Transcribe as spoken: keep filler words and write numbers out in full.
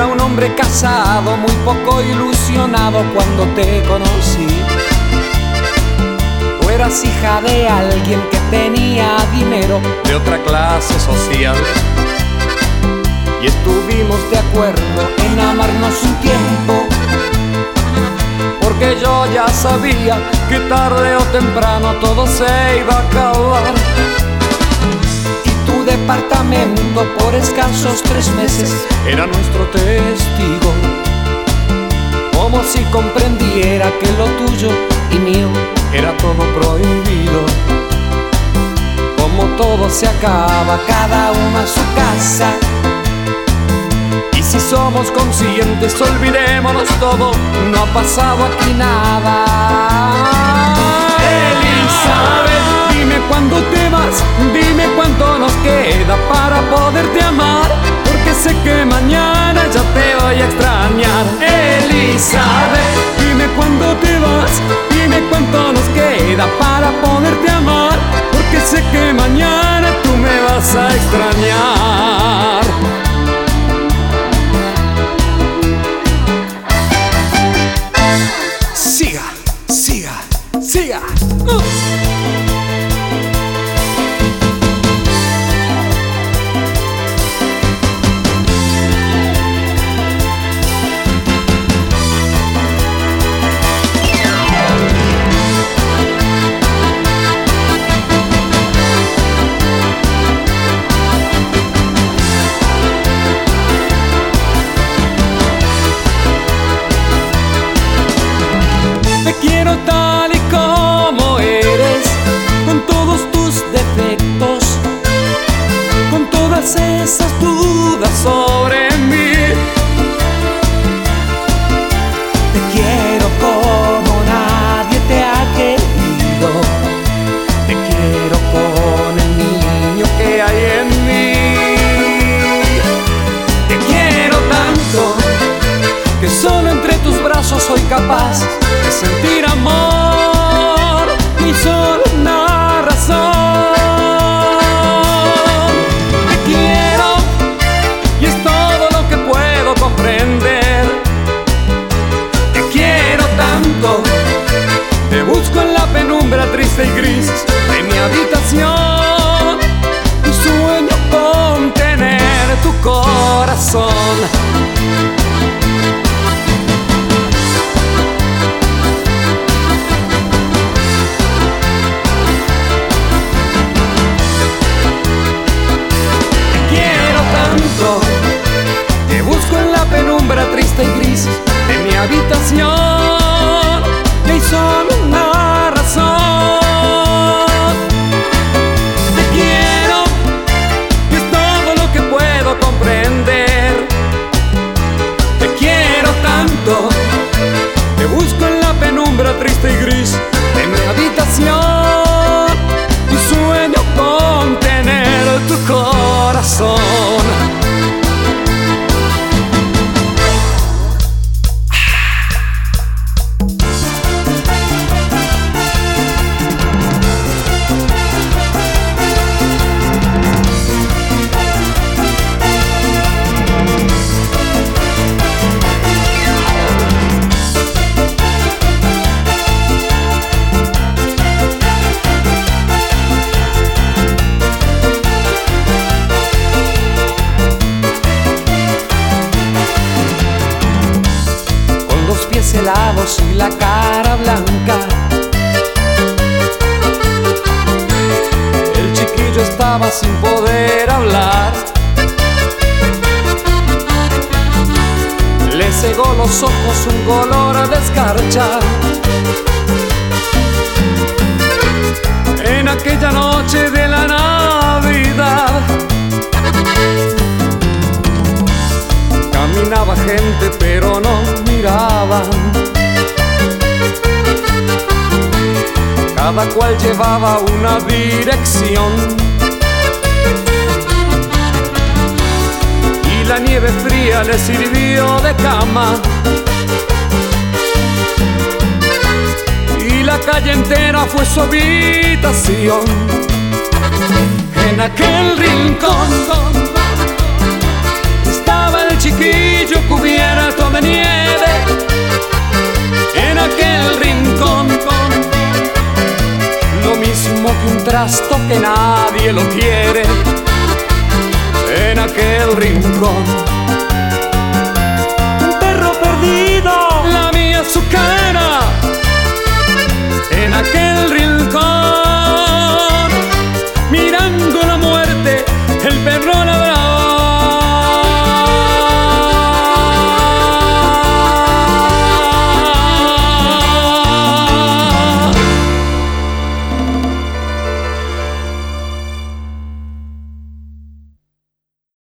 era un hombre casado, muy poco ilusionado cuando te conocí. Tú eras hija de alguien que tenía dinero, de otra clase social, y estuvimos de acuerdo en amarnos un tiempo, porque yo ya sabía que tarde o temprano todo se iba a acabar. Y tu departamento por escasos tres meses era nuestro testigo, como si comprendiera que lo tuyo y mío era todo prohibido. Como todo se acaba, cada uno a su casa, y si somos conscientes, olvidémonos todo, no ha pasado aquí nada. Elizabeth, dime cuándo te vas, dime cuánto nos queda para poderte amar, porque sé que mañana ya te voy a extrañar. Elizabeth, dime cuándo te vas, dime cuánto nos queda para poderte amar, porque sé que mañana tú me vas a extrañar. Siga, siga, siga. Uh. Quiero tal y como eres, con todos tus defectos, con todas esas dudas sobre mí. Te quiero como nadie te ha querido, te quiero con el niño que hay en mí. Te quiero tanto que solo entre tus brazos soy capaz de sentir amor y solo una razón. Te quiero y es todo lo que puedo comprender. Te quiero tanto, te busco en la penumbra triste y gris de mi habitación y sueño con tener tu corazón. Te busco en la penumbra triste y gris de mi habitación y hay solo una razón. Te quiero y es todo lo que puedo comprender. Te quiero tanto, te busco en la penumbra triste y gris de mi habitación y sueño con tener tu corazón. Helados y la cara blanca, el chiquillo estaba sin poder hablar. Le cegó los ojos un color de escarcha. En aquella noche de la Navidad caminaba gente pero no miraban. Cada cual llevaba una dirección y la nieve fría le sirvió de cama y la calle entera fue su habitación. En aquel rincón estaba el chiquillo cubierto trasto que nadie lo quiere en aquel rincón